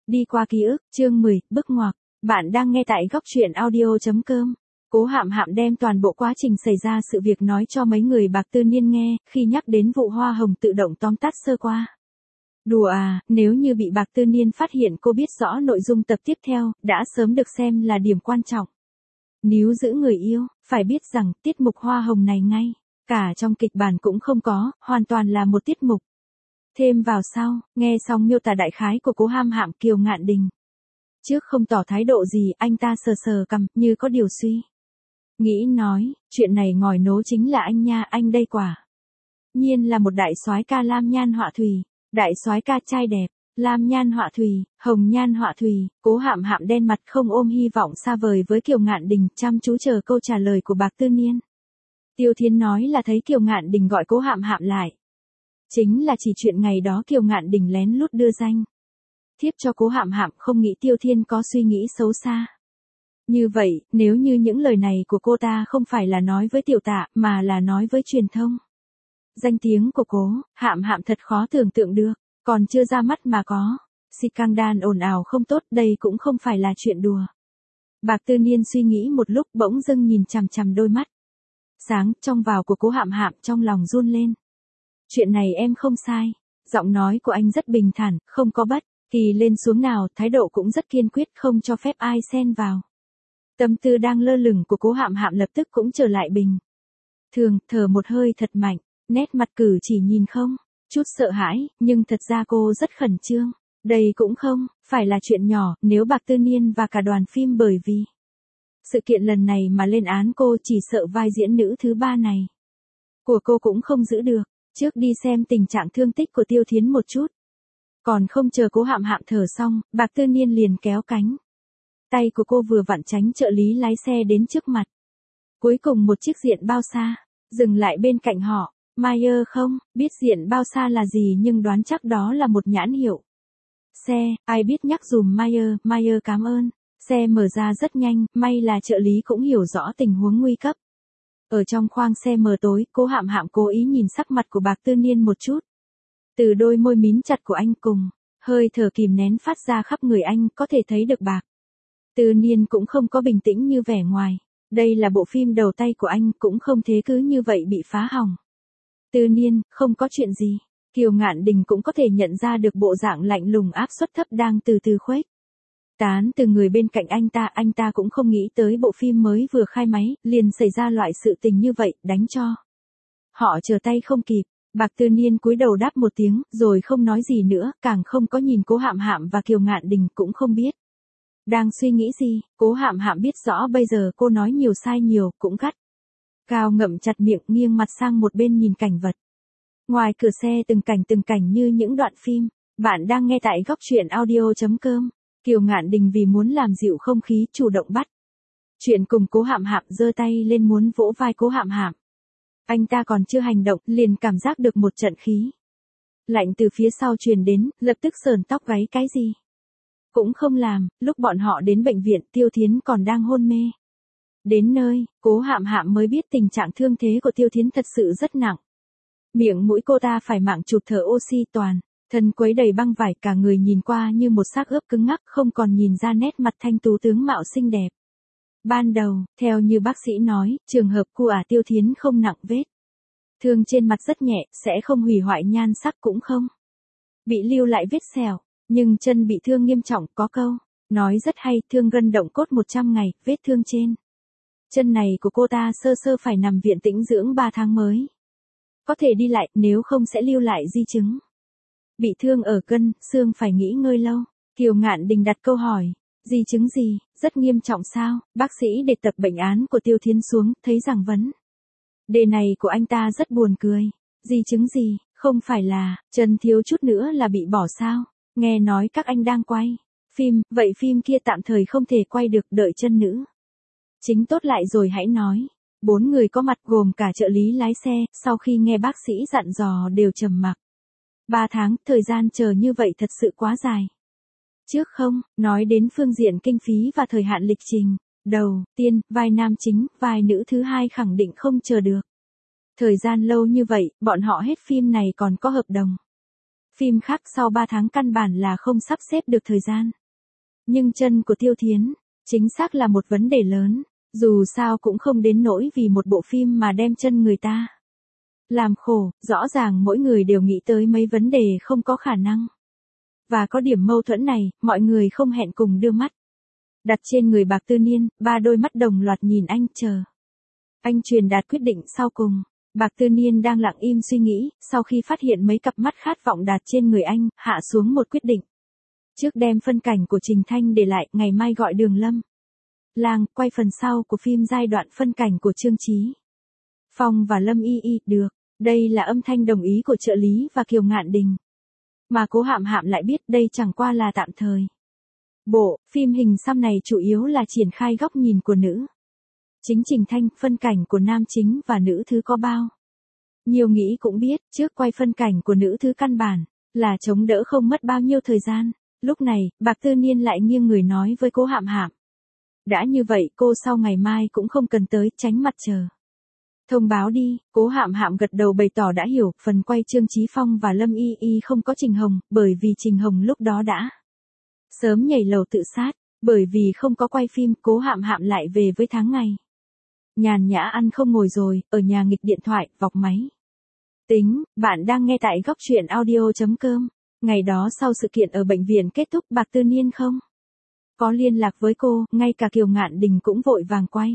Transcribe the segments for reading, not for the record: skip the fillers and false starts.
Đi qua ký ức, chương 10, bước ngoặt. Bạn đang nghe tại góc truyện audio.com. Cố Hạm Hạm đem toàn bộ quá trình xảy ra sự việc nói cho mấy người Bạc Tư Niên nghe, khi nhắc đến vụ hoa hồng tự động tóm tắt sơ qua. Đùa à, nếu như bị Bạc Tư Niên phát hiện cô biết rõ nội dung tập tiếp theo, đã sớm được xem là điểm quan trọng. Níu giữ người yêu, phải biết rằng tiết mục hoa hồng này ngay cả trong kịch bản cũng không có, hoàn toàn là một tiết mục. Thêm vào sau, nghe xong miêu tả đại khái của Cố Hạm Hạm, Kiều Ngạn Đình trước không tỏ thái độ gì, anh ta sờ sờ cằm, như có điều suy nghĩ nói, chuyện này ngòi nổ chính là anh nha, anh đây quả nhiên là một đại soái ca lam nhan họa thủy, đại soái ca trai đẹp, lam nhan họa thủy, hồng nhan họa thủy. Cố Hạm Hạm đen mặt không ôm hy vọng xa vời với Kiều Ngạn Đình, chăm chú chờ câu trả lời của Bạc Tư Niên. Tiêu Thiến nói là thấy Kiều Ngạn Đình gọi Cố Hạm Hạm lại. Chính là chỉ chuyện ngày đó Kiều Ngạn Đình lén lút đưa danh thiếp cho Cố Hạm Hạm, không nghĩ Tiêu Thiên có suy nghĩ xấu xa. Như vậy, nếu như những lời này của cô ta không phải là nói với Tiểu Tạ, mà là nói với truyền thông, danh tiếng của Cố Hạm Hạm thật khó tưởng tượng được, còn chưa ra mắt mà có scandal ồn ào không tốt, đây cũng không phải là chuyện đùa. Bạc Tư Niên suy nghĩ một lúc, bỗng dưng nhìn chằm chằm đôi mắt sáng trong vào của Cố Hạm Hạm, trong lòng run lên. Chuyện này em không sai. Giọng nói của anh rất bình thản, không có bất kỳ lên xuống nào, thái độ cũng rất kiên quyết, không cho phép ai xen vào. Tâm tư đang lơ lửng của Cố Hạm Hạm lập tức cũng trở lại bình thường, thở một hơi thật mạnh, nét mặt cử chỉ nhìn không chút sợ hãi, nhưng thật ra cô rất khẩn trương. Đây cũng không phải là chuyện nhỏ, nếu Bạc Tư Niên và cả đoàn phim bởi vì sự kiện lần này mà lên án cô, chỉ sợ vai diễn nữ thứ ba này của cô cũng không giữ được. Trước đi xem tình trạng thương tích của Tiêu Thiến một chút. Còn không chờ Cố Hạm Hạm thở xong, Bạc Tư Niên liền kéo cánh tay của cô, vừa vặn tránh trợ lý lái xe đến trước mặt. Cuối cùng một chiếc diện bao xa dừng lại bên cạnh họ. Mayer không biết diện bao xa là gì, nhưng đoán chắc đó là một nhãn hiệu xe. Ai biết nhắc dùm Mayer. Mayer cảm ơn. Xe mở ra rất nhanh, may là trợ lý cũng hiểu rõ tình huống nguy cấp. Ở trong khoang xe mờ tối, Cố Hạm Hạm cố ý nhìn sắc mặt của Bạc Tư Niên một chút. Từ đôi môi mím chặt của anh cùng hơi thở kìm nén phát ra khắp người anh, có thể thấy được Bạc Tư Niên cũng không có bình tĩnh như vẻ ngoài. Đây là bộ phim đầu tay của anh, cũng không thế cứ như vậy bị phá hỏng. Tư Niên, không có chuyện gì. Kiều Ngạn Đình cũng có thể nhận ra được bộ dạng lạnh lùng áp suất thấp đang từ từ khuếch tán từ người bên cạnh anh ta cũng không nghĩ tới bộ phim mới vừa khai máy, liền xảy ra loại sự tình như vậy, đánh cho họ trở tay không kịp. Bạc Tư Niên cúi đầu đáp một tiếng, rồi không nói gì nữa, càng không có nhìn Cố Hạm Hạm, và Kiều Ngạn Đình cũng không biết đang suy nghĩ gì. Cố Hạm Hạm biết rõ bây giờ cô nói nhiều sai nhiều, cũng gắt cao ngậm chặt miệng, nghiêng mặt sang một bên nhìn cảnh vật ngoài cửa xe, từng cảnh như những đoạn phim. Bạn đang nghe tại góc truyện audio.com. Kiều Ngạn Đình vì muốn làm dịu không khí, chủ động bắt chuyện cùng Cố Hạm Hạm, giơ tay lên muốn vỗ vai Cố Hạm Hạm. Anh ta còn chưa hành động, liền cảm giác được một trận khí lạnh từ phía sau truyền đến, lập tức sờn tóc gáy. Cái gì cũng không làm. Lúc bọn họ đến bệnh viện, Tiêu Thiến còn đang hôn mê. Đến nơi, Cố Hạm Hạm mới biết tình trạng thương thế của Tiêu Thiến thật sự rất nặng. Miệng mũi cô ta phải mạng chụp thở oxy, toàn thân quấy đầy băng vải, cả người nhìn qua như một xác ướp cứng ngắc, không còn nhìn ra nét mặt thanh tú tướng mạo xinh đẹp ban đầu. Theo như bác sĩ nói, trường hợp của Tiêu Thiến không nặng, vết thương trên mặt rất nhẹ, sẽ không hủy hoại nhan sắc, cũng không bị lưu lại vết sẹo. Nhưng chân bị thương nghiêm trọng, có câu nói rất hay, thương gân động cốt 100 ngày, vết thương trên chân này của cô ta sơ sơ phải nằm viện tĩnh dưỡng 3 tháng mới có thể đi lại, nếu không sẽ lưu lại di chứng bị thương ở gân, xương, phải nghỉ ngơi lâu. Kiều Ngạn Đình đặt câu hỏi, di chứng gì, rất nghiêm trọng sao? Bác sĩ đề tập bệnh án của Tiêu Thiến xuống, thấy rằng vấn đề này của anh ta rất buồn cười. Di chứng gì, không phải là chân thiếu chút nữa là bị bỏ sao? Nghe nói các anh đang quay phim, vậy phim kia tạm thời không thể quay được, đợi chân nữ chính tốt lại rồi hãy nói. 4 người có mặt gồm cả trợ lý lái xe, sau khi nghe bác sĩ dặn dò đều trầm mặc. 3 tháng, thời gian chờ như vậy thật sự quá dài. Trước không nói đến phương diện kinh phí và thời hạn lịch trình đầu tiên, vai nam chính, vai nữ thứ hai khẳng định không chờ được thời gian lâu như vậy, bọn họ hết phim này còn có hợp đồng phim khác, sau 3 tháng căn bản là không sắp xếp được thời gian. Nhưng chân của Tiêu Thiến, chính xác là một vấn đề lớn, dù sao cũng không đến nỗi vì một bộ phim mà đem chân người ta làm khổ, rõ ràng mỗi người đều nghĩ tới mấy vấn đề không có khả năng. Và có điểm mâu thuẫn này, mọi người không hẹn cùng đưa mắt đặt trên người Bạc Tư Niên, ba đôi mắt đồng loạt nhìn anh chờ. Anh truyền đạt quyết định sau cùng. Bạc Tư Niên đang lặng im suy nghĩ, sau khi phát hiện mấy cặp mắt khát vọng đạt trên người anh, hạ xuống một quyết định. Trước đem phân cảnh của Trình Thanh để lại, ngày mai gọi Đường Lâm Lang quay phần sau của phim giai đoạn phân cảnh của Trương Chí Phong và Lâm Y Y, được. Đây là âm thanh đồng ý của trợ lý và Kiều Ngạn Đình. Mà Cố Hạm Hạm lại biết đây chẳng qua là tạm thời. Bộ phim hình xăm này chủ yếu là triển khai góc nhìn của nữ chính Trình Thanh, phân cảnh của nam chính và nữ thứ có bao nhiều nghĩ cũng biết, trước quay phân cảnh của nữ thứ căn bản là chống đỡ không mất bao nhiêu thời gian. Lúc này, Bạc Tư Niên lại nghiêng người nói với Cố Hạm Hạm. Đã như vậy cô sau ngày mai cũng không cần tới, tránh mặt chờ. Thông báo đi. Cố Hạm Hạm gật đầu bày tỏ đã hiểu. Phần quay Trương Chí Phong và Lâm Y Y không có Trình Hồng, bởi vì Trình Hồng lúc đó đã sớm nhảy lầu tự sát. Bởi vì không có quay phim, Cố Hạm Hạm lại về với tháng ngày nhàn nhã ăn không ngồi rồi, ở nhà nghịch điện thoại, vọc máy tính. Bạn đang nghe tại góc truyện audio.com. Ngày đó sau sự kiện ở bệnh viện kết thúc, Bạc Tư Niên không có liên lạc với cô, ngay cả Kiều Ngạn Đình cũng vội vàng quay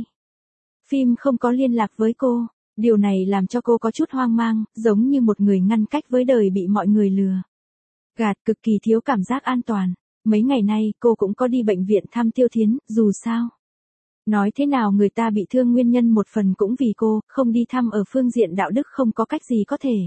phim không có liên lạc với cô. Điều này làm cho cô có chút hoang mang, giống như một người ngăn cách với đời bị mọi người lừa gạt, cực kỳ thiếu cảm giác an toàn. Mấy ngày nay cô cũng có đi bệnh viện thăm Tiêu Thiến, dù sao nói thế nào người ta bị thương nguyên nhân một phần cũng vì cô, không đi thăm ở phương diện đạo đức không có cách gì có thể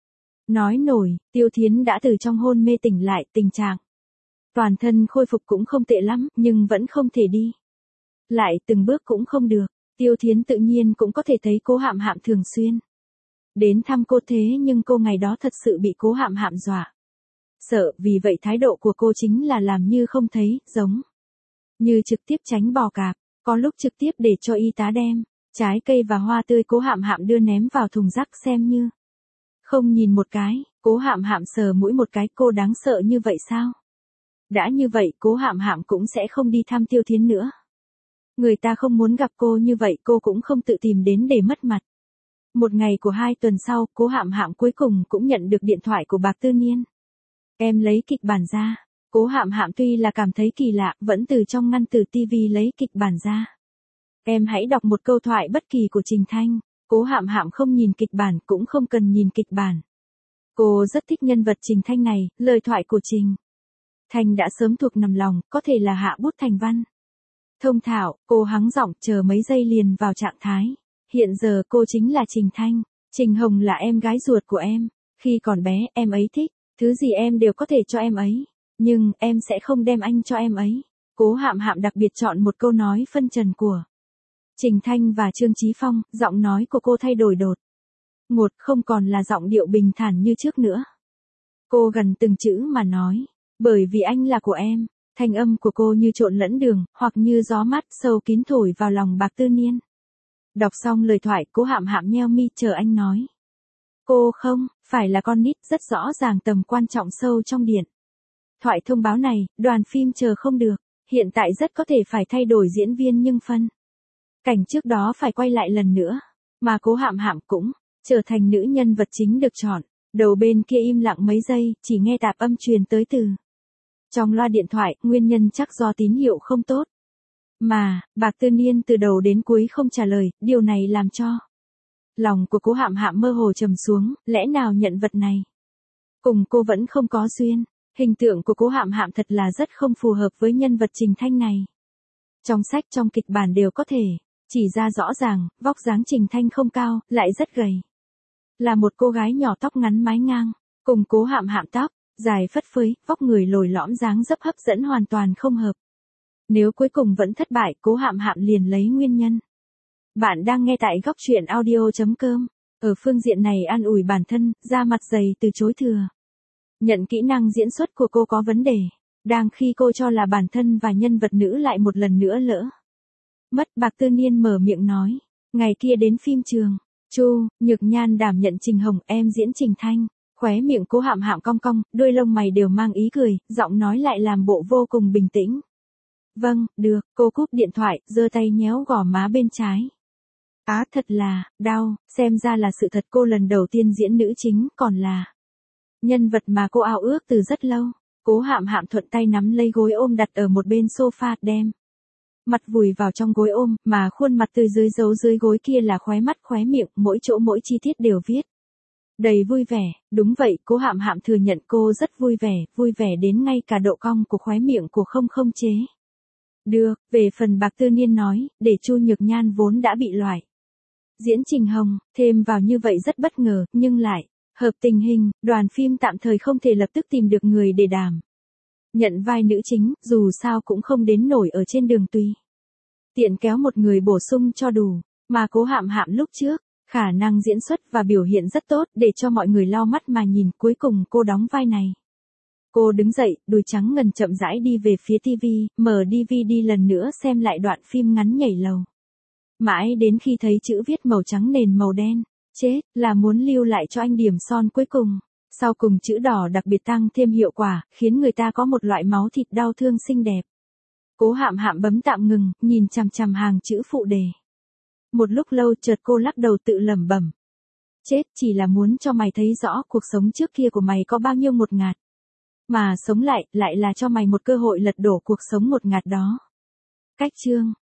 nói nổi. Tiêu Thiến đã từ trong hôn mê tỉnh lại, tình trạng toàn thân khôi phục cũng không tệ lắm, nhưng vẫn không thể đi lại từng bước cũng không được. Tiêu Thiến tự nhiên cũng có thể thấy Cố Hạm Hạm thường xuyên đến thăm cô, thế nhưng cô ngày đó thật sự bị Cố Hạm Hạm dọa sợ, vì vậy thái độ của cô chính là làm như không thấy, giống như trực tiếp tránh bò cạp, có lúc trực tiếp để cho y tá đem trái cây và hoa tươi Cố Hạm Hạm đưa ném vào thùng rác xem như không nhìn một cái. Cố Hạm Hạm sờ mũi một cái, cô đáng sợ như vậy sao? Đã như vậy, Cố Hạm Hạm cũng sẽ không đi thăm Tiêu Thiến nữa. Người ta không muốn gặp cô như vậy, cô cũng không tự tìm đến để mất mặt. Một ngày của 2 tuần sau, Cố Hạm Hạm cuối cùng cũng nhận được điện thoại của Bạc Tư Niên. Em lấy kịch bản ra. Cố Hạm Hạm tuy là cảm thấy kỳ lạ, vẫn từ trong ngăn từ tivi lấy kịch bản ra. Em hãy đọc một câu thoại bất kỳ của Trình Thanh. Cố Hạm Hạm không nhìn kịch bản, cũng không cần nhìn kịch bản. Cô rất thích nhân vật Trình Thanh này, lời thoại của Trình Thanh đã sớm thuộc nằm lòng, có thể là hạ bút thành văn. Thông thạo, cô hắng giọng, chờ mấy giây liền vào trạng thái. Hiện giờ cô chính là Trình Thanh. Trình Hồng là em gái ruột của em. Khi còn bé, em ấy thích, thứ gì em đều có thể cho em ấy. Nhưng, em sẽ không đem anh cho em ấy. Cố Hạm Hạm đặc biệt chọn một câu nói phân trần của Trình Thanh và Trương Chí Phong, giọng nói của cô thay đổi đột ngột, không còn là giọng điệu bình thản như trước nữa. Cô gần từng chữ mà nói, bởi vì anh là của em. Thanh âm của cô như trộn lẫn đường, hoặc như gió mát sâu kín thổi vào lòng Bạc Tư Niên. Đọc xong lời thoại, Cố Hạm Hạm nheo mi chờ anh nói. Cô không phải là con nít, rất rõ ràng tầm quan trọng sâu trong điện thoại thông báo này. Đoàn phim chờ không được, hiện tại rất có thể phải thay đổi diễn viên, nhưng phân cảnh trước đó phải quay lại lần nữa. Mà Cố Hạm Hạm cũng trở thành nữ nhân vật chính được chọn. Đầu bên kia im lặng mấy giây, chỉ nghe tạp âm truyền tới từ trong loa điện thoại, nguyên nhân chắc do tín hiệu không tốt. Mà, Bạc Tư Niên từ đầu đến cuối không trả lời, điều này làm cho lòng của Cố Hạm Hạm mơ hồ trầm xuống, lẽ nào nhận vật này cùng cô vẫn không có duyên. Hình tượng của Cố Hạm Hạm thật là rất không phù hợp với nhân vật Trình Thanh này. Trong sách, trong kịch bản đều có thể chỉ ra rõ ràng, vóc dáng Trình Thanh không cao, lại rất gầy. Là một cô gái nhỏ tóc ngắn mái ngang, cùng Cố Hạm Hạm tóc dài phất phới, vóc người lồi lõm dáng dấp hấp dẫn hoàn toàn không hợp. Nếu cuối cùng vẫn thất bại, Cố Hạm Hạm liền lấy nguyên nhân. Bạn đang nghe tại góc truyện audio.com. Ở phương diện này an ủi bản thân, ra mặt dày từ chối thừa nhận kỹ năng diễn xuất của cô có vấn đề. Đang khi cô cho là bản thân và nhân vật nữ lại một lần nữa lỡ mất, Bạc Tư Niên mở miệng nói. Ngày kia đến phim trường, Chu Nhược Nhan đảm nhận Trình Hồng, em diễn Trình Thanh. Khóe miệng Cố Hạm Hạm cong cong, đôi lông mày đều mang ý cười, giọng nói lại làm bộ vô cùng bình tĩnh. Vâng, được, cô cúp điện thoại, giơ tay nhéo gò má bên trái. Á thật là, đau, xem ra là sự thật cô lần đầu tiên diễn nữ chính, còn là nhân vật mà cô ao ước từ rất lâu. Cố Hạm Hạm thuận tay nắm lấy gối ôm đặt ở một bên sofa, đem mặt vùi vào trong gối ôm, mà khuôn mặt từ dưới giấu dưới gối kia là khóe mắt khóe miệng, mỗi chỗ mỗi chi tiết đều viết đầy vui vẻ. Đúng vậy, Cố Hạm Hạm thừa nhận cô rất vui vẻ đến ngay cả độ cong của khóe miệng của không chế được. Về phần Bạc Tư Niên nói, để Chu Nhược Nhan vốn đã bị loại diễn Trình Hồng, thêm vào như vậy rất bất ngờ, nhưng lại hợp tình hình, đoàn phim tạm thời không thể lập tức tìm được người để đảm nhận vai nữ chính, dù sao cũng không đến nổi ở trên đường tùy tiện kéo một người bổ sung cho đủ, mà Cố Hạm Hạm lúc trước, khả năng diễn xuất và biểu hiện rất tốt để cho mọi người lau mắt mà nhìn, cuối cùng cô đóng vai này. Cô đứng dậy, đùi trắng ngần chậm rãi đi về phía TV, mở DVD lần nữa xem lại đoạn phim ngắn nhảy lầu. Mãi đến khi thấy chữ viết màu trắng nền màu đen, chết, là muốn lưu lại cho anh điểm son cuối cùng. Sau cùng chữ đỏ đặc biệt tăng thêm hiệu quả, khiến người ta có một loại máu thịt đau thương xinh đẹp. Cố Hạm Hạm bấm tạm ngừng, nhìn chằm chằm hàng chữ phụ đề. Một lúc lâu chợt cô lắc đầu tự lẩm bẩm. Chết, chỉ là muốn cho mày thấy rõ cuộc sống trước kia của mày có bao nhiêu ngột ngạt. Mà sống lại là cho mày một cơ hội lật đổ cuộc sống ngột ngạt đó. Cách chương